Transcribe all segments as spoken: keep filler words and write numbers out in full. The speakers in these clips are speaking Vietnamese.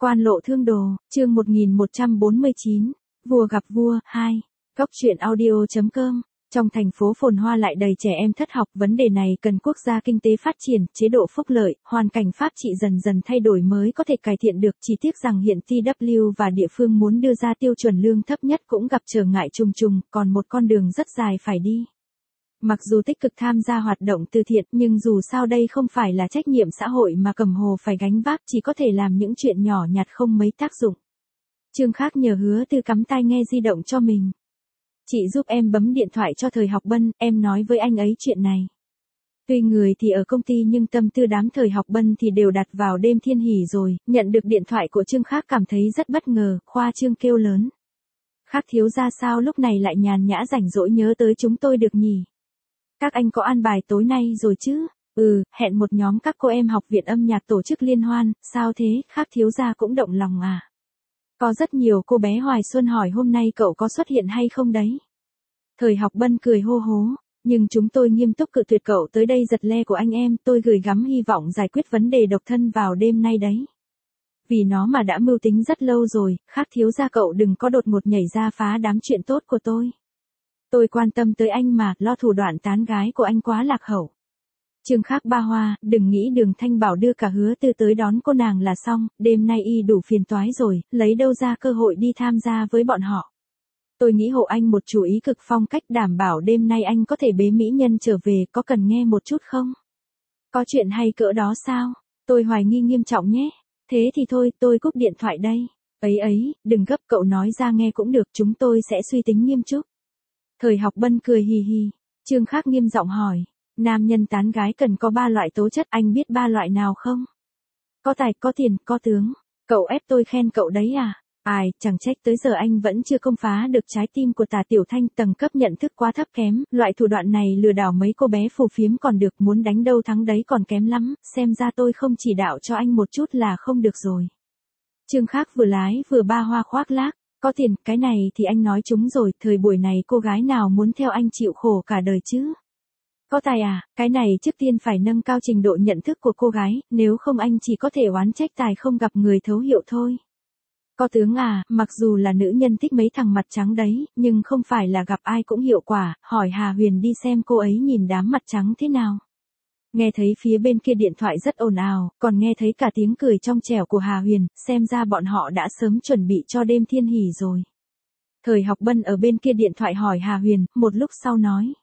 Quan lộ thương đồ, chương một nghìn một trăm bốn mươi chín, vua gặp vua, hai. Góc truyện audio.com. Trong thành phố phồn hoa lại đầy trẻ em thất học, vấn đề này cần quốc gia kinh tế phát triển, chế độ phúc lợi, hoàn cảnh pháp trị dần dần thay đổi mới có thể cải thiện được. Chỉ tiếc rằng hiện tê vê và địa phương muốn đưa ra tiêu chuẩn lương thấp nhất cũng gặp trở ngại trùng trùng, còn một con đường rất dài phải đi. Mặc dù tích cực tham gia hoạt động từ thiện, nhưng dù sao đây không phải là trách nhiệm xã hội mà Cẩm Hồ phải gánh vác, chỉ có thể làm những chuyện nhỏ nhặt không mấy tác dụng. Trương Khác nhờ Hứa Tư cắm tai nghe di động cho mình. Chị giúp em bấm điện thoại cho Thời Học Bân, em nói với anh ấy chuyện này. Tuy người thì ở công ty nhưng tâm tư đám Thời Học Bân thì đều đặt vào đêm thiên hỉ rồi. Nhận được điện thoại của Trương Khác cảm thấy rất bất ngờ, khoa trương kêu lớn. Khác thiếu ra sao lúc này lại nhàn nhã rảnh rỗi nhớ tới chúng tôi được nhỉ? Các anh có an bài tối nay rồi chứ? Ừ, hẹn một nhóm các cô em học viện âm nhạc tổ chức liên hoan, sao thế, Khác thiếu gia cũng động lòng à? Có rất nhiều cô bé Hoài Xuân hỏi hôm nay cậu có xuất hiện hay không đấy? Thời Học Bân cười hô hố, nhưng chúng tôi nghiêm túc cự tuyệt cậu tới đây giật le của anh em, tôi gửi gắm hy vọng giải quyết vấn đề độc thân vào đêm nay đấy. Vì nó mà đã mưu tính rất lâu rồi, Khác thiếu gia cậu đừng có đột ngột nhảy ra phá đám chuyện tốt của tôi. Tôi quan tâm tới anh mà, lo thủ đoạn tán gái của anh quá lạc hậu. Trương Khác ba hoa, đừng nghĩ Đường Thanh bảo đưa cả Hứa Tư tới đón cô nàng là xong, đêm nay y đủ phiền toái rồi, lấy đâu ra cơ hội đi tham gia với bọn họ. Tôi nghĩ hộ anh một chủ ý cực phong cách đảm bảo đêm nay anh có thể bế mỹ nhân trở về, có cần nghe một chút không? Có chuyện hay cỡ đó sao? Tôi hoài nghi nghiêm trọng nhé. Thế thì thôi, tôi cúp điện thoại đây. Ấy ấy, đừng gấp, cậu nói ra nghe cũng được, chúng tôi sẽ suy tính nghiêm túc. Thời Học Bân cười hì hì. Trương Khác nghiêm giọng hỏi, nam nhân tán gái cần có ba loại tố chất, anh biết ba loại nào không? Có tài, có tiền, có tướng. Cậu ép tôi khen cậu đấy à? Ai, chẳng trách tới giờ anh vẫn chưa công phá được trái tim của Tả Tiểu Thanh, tầng cấp nhận thức quá thấp kém, loại thủ đoạn này lừa đảo mấy cô bé phù phiếm còn được, muốn đánh đâu thắng đấy còn kém lắm, xem ra tôi không chỉ đạo cho anh một chút là không được rồi. Trương Khác vừa lái vừa ba hoa khoác lác. Có tiền, cái này thì anh nói chúng rồi, thời buổi này cô gái nào muốn theo anh chịu khổ cả đời chứ? Có tài à, cái này trước tiên phải nâng cao trình độ nhận thức của cô gái, nếu không anh chỉ có thể oán trách tài không gặp người thấu hiểu thôi. Có tướng à, mặc dù là nữ nhân thích mấy thằng mặt trắng đấy, nhưng không phải là gặp ai cũng hiệu quả, hỏi Hà Huyền đi xem cô ấy nhìn đám mặt trắng thế nào. Nghe thấy phía bên kia điện thoại rất ồn ào, còn nghe thấy cả tiếng cười trong trẻo của Hà Huyền, xem ra bọn họ đã sớm chuẩn bị cho đêm thiên hỉ rồi. Thời Học Bân ở bên kia điện thoại hỏi Hà Huyền, một lúc sau nói.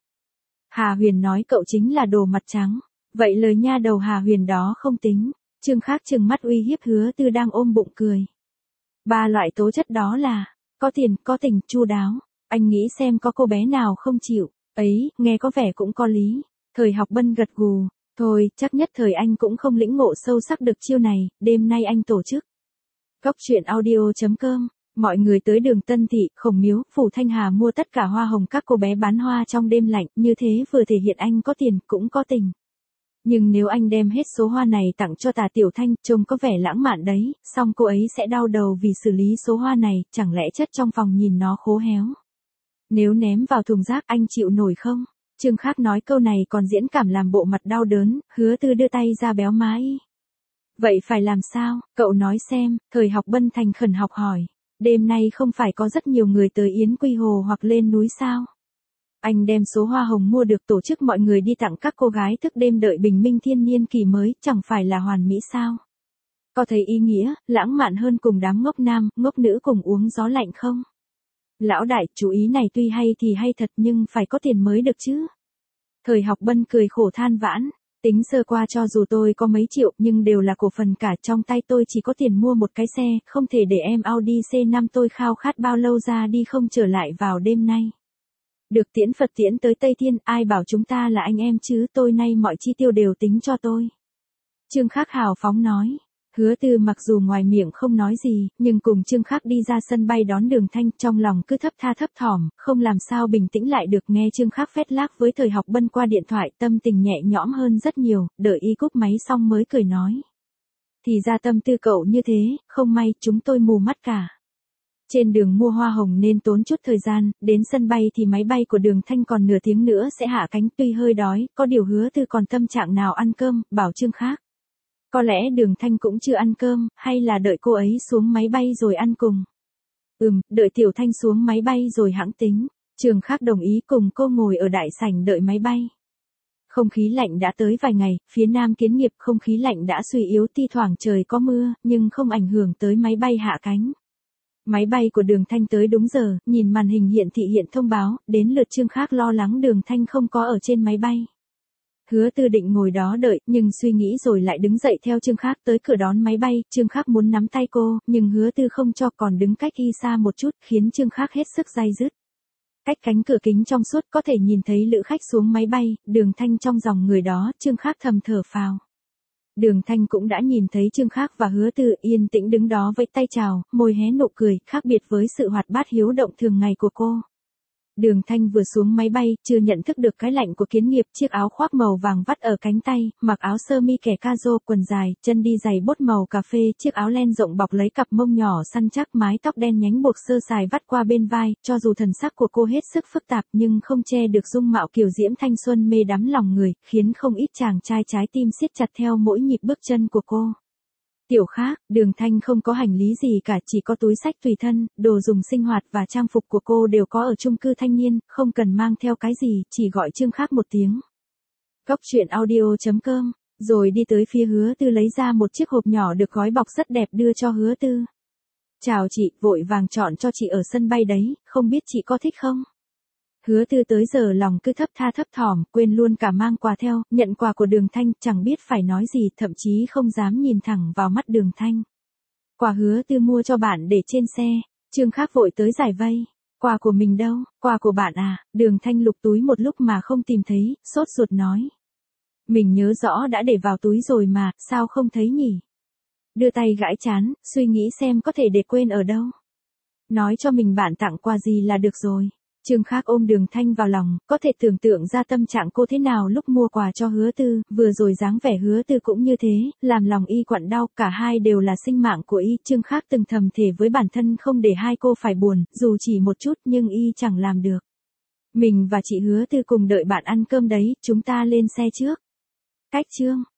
Hà Huyền nói cậu chính là đồ mặt trắng, vậy lời nha đầu Hà Huyền đó không tính. Trương Khác trừng mắt uy hiếp Hứa Tư đang ôm bụng cười. Ba loại tố chất đó là, có tiền, có tình, chu đáo. Anh nghĩ xem có cô bé nào không chịu, ấy, nghe có vẻ cũng có lý. Thời Học Bân gật gù. Thôi, chắc nhất thời anh cũng không lĩnh ngộ sâu sắc được chiêu này, đêm nay anh tổ chức. Góc truyện audio.com. Mọi người tới đường Tân Thị, Khổng Miếu, Phủ Thanh Hà mua tất cả hoa hồng các cô bé bán hoa trong đêm lạnh, như thế vừa thể hiện anh có tiền, cũng có tình. Nhưng nếu anh đem hết số hoa này tặng cho Tả Tiểu Thanh, trông có vẻ lãng mạn đấy, song cô ấy sẽ đau đầu vì xử lý số hoa này, chẳng lẽ chất trong phòng nhìn nó khô héo. Nếu ném vào thùng rác anh chịu nổi không? Trương Khác nói câu này còn diễn cảm làm bộ mặt đau đớn, Hứa Tư đưa tay ra béo má y. Vậy phải làm sao, cậu nói xem, Thời Học Bân thành khẩn học hỏi. Đêm nay không phải có rất nhiều người tới Yến Quy Hồ hoặc lên núi sao? Anh đem số hoa hồng mua được tổ chức mọi người đi tặng các cô gái thức đêm đợi bình minh thiên niên kỳ mới, chẳng phải là hoàn mỹ sao? Có thấy ý nghĩa, lãng mạn hơn cùng đám ngốc nam, ngốc nữ cùng uống gió lạnh không? Lão đại, chú ý này tuy hay thì hay thật nhưng phải có tiền mới được chứ. Thời Học Bân cười khổ than vãn, tính sơ qua cho dù tôi có mấy triệu nhưng đều là cổ phần cả, trong tay tôi chỉ có tiền mua một cái xe, không thể để em Audi xê năm tôi khao khát bao lâu ra đi không trở lại vào đêm nay. Được tiễn Phật tiễn tới Tây Thiên, ai bảo chúng ta là anh em chứ, tôi nay mọi chi tiêu đều tính cho tôi. Trương Khác hào phóng nói. Hứa Tư mặc dù ngoài miệng không nói gì, nhưng cùng Trương Khác đi ra sân bay đón Đường Thanh, trong lòng cứ thấp tha thấp thỏm, không làm sao bình tĩnh lại được, nghe Trương Khác phét lác với Thời Học Bân qua điện thoại, tâm tình nhẹ nhõm hơn rất nhiều, đợi y cúp máy xong mới cười nói. Thì ra tâm tư cậu như thế, không may, chúng tôi mù mắt cả. Trên đường mua hoa hồng nên tốn chút thời gian, đến sân bay thì máy bay của Đường Thanh còn nửa tiếng nữa sẽ hạ cánh, tuy hơi đói, có điều Hứa Tư còn tâm trạng nào ăn cơm, bảo Trương Khác. Có lẽ Đường Thanh cũng chưa ăn cơm, hay là đợi cô ấy xuống máy bay rồi ăn cùng. Ừm, đợi Tiểu Thanh xuống máy bay rồi hẵng tính. Trường Khác đồng ý cùng cô ngồi ở đại sảnh đợi máy bay. Không khí lạnh đã tới vài ngày, phía Nam Kiến Nghiệp không khí lạnh đã suy yếu, thi thoảng trời có mưa, nhưng không ảnh hưởng tới máy bay hạ cánh. Máy bay của Đường Thanh tới đúng giờ, nhìn màn hình hiển thị hiện thông báo, đến lượt Trương Khác lo lắng Đường Thanh không có ở trên máy bay. Hứa Tư định ngồi đó đợi, nhưng suy nghĩ rồi lại đứng dậy theo Trương Khác tới cửa đón máy bay. Trương Khác muốn nắm tay cô, nhưng Hứa Tư không cho, còn đứng cách y xa một chút, khiến Trương Khác hết sức day dứt. Cách cánh cửa kính trong suốt có thể nhìn thấy lữ khách xuống máy bay, Đường Thanh trong dòng người đó, Trương Khác thầm thở phào. Đường Thanh cũng đã nhìn thấy Trương Khác và Hứa Tư yên tĩnh đứng đó vẫy tay chào, môi hé nụ cười, khác biệt với sự hoạt bát hiếu động thường ngày của cô. Đường Thanh vừa xuống máy bay, chưa nhận thức được cái lạnh của Kiến Nghiệp, chiếc áo khoác màu vàng vắt ở cánh tay, mặc áo sơ mi kẻ cazo, quần dài, chân đi giày bốt màu cà phê, chiếc áo len rộng bọc lấy cặp mông nhỏ săn chắc, mái tóc đen nhánh buộc sơ sài vắt qua bên vai, cho dù thần sắc của cô hết sức phức tạp nhưng không che được dung mạo kiều diễm thanh xuân mê đắm lòng người, khiến không ít chàng trai trái tim siết chặt theo mỗi nhịp bước chân của cô. Tiểu Khác, Đường Thanh không có hành lý gì cả, chỉ có túi xách tùy thân, đồ dùng sinh hoạt và trang phục của cô đều có ở chung cư thanh niên, không cần mang theo cái gì, chỉ gọi Trương Khác một tiếng. Cóc truyện audio chấm com, rồi đi tới phía Hứa Tư lấy ra một chiếc hộp nhỏ được gói bọc rất đẹp đưa cho Hứa Tư. Chào chị, vội vàng chọn cho chị ở sân bay đấy, không biết chị có thích không? Hứa Tư tới giờ lòng cứ thấp tha thấp thỏm, quên luôn cả mang quà theo, nhận quà của Đường Thanh, chẳng biết phải nói gì, thậm chí không dám nhìn thẳng vào mắt Đường Thanh. Quà Hứa Tư mua cho bạn để trên xe, Trương Khác vội tới giải vây. Quà của mình đâu, quà của bạn à? Đường Thanh lục túi một lúc mà không tìm thấy, sốt ruột nói. Mình nhớ rõ đã để vào túi rồi mà, sao không thấy nhỉ? Đưa tay gãi chán, suy nghĩ xem có thể để quên ở đâu. Nói cho mình bạn tặng quà gì là được rồi. Trương Khác ôm Đường Thanh vào lòng, có thể tưởng tượng ra tâm trạng cô thế nào lúc mua quà cho Hứa Tư, vừa rồi dáng vẻ Hứa Tư cũng như thế, làm lòng y quặn đau, cả hai đều là sinh mạng của y. Trương Khác từng thầm thề với bản thân không để hai cô phải buồn, dù chỉ một chút, nhưng y chẳng làm được. Mình và chị Hứa Tư cùng đợi bạn ăn cơm đấy, chúng ta lên xe trước. Cách chương.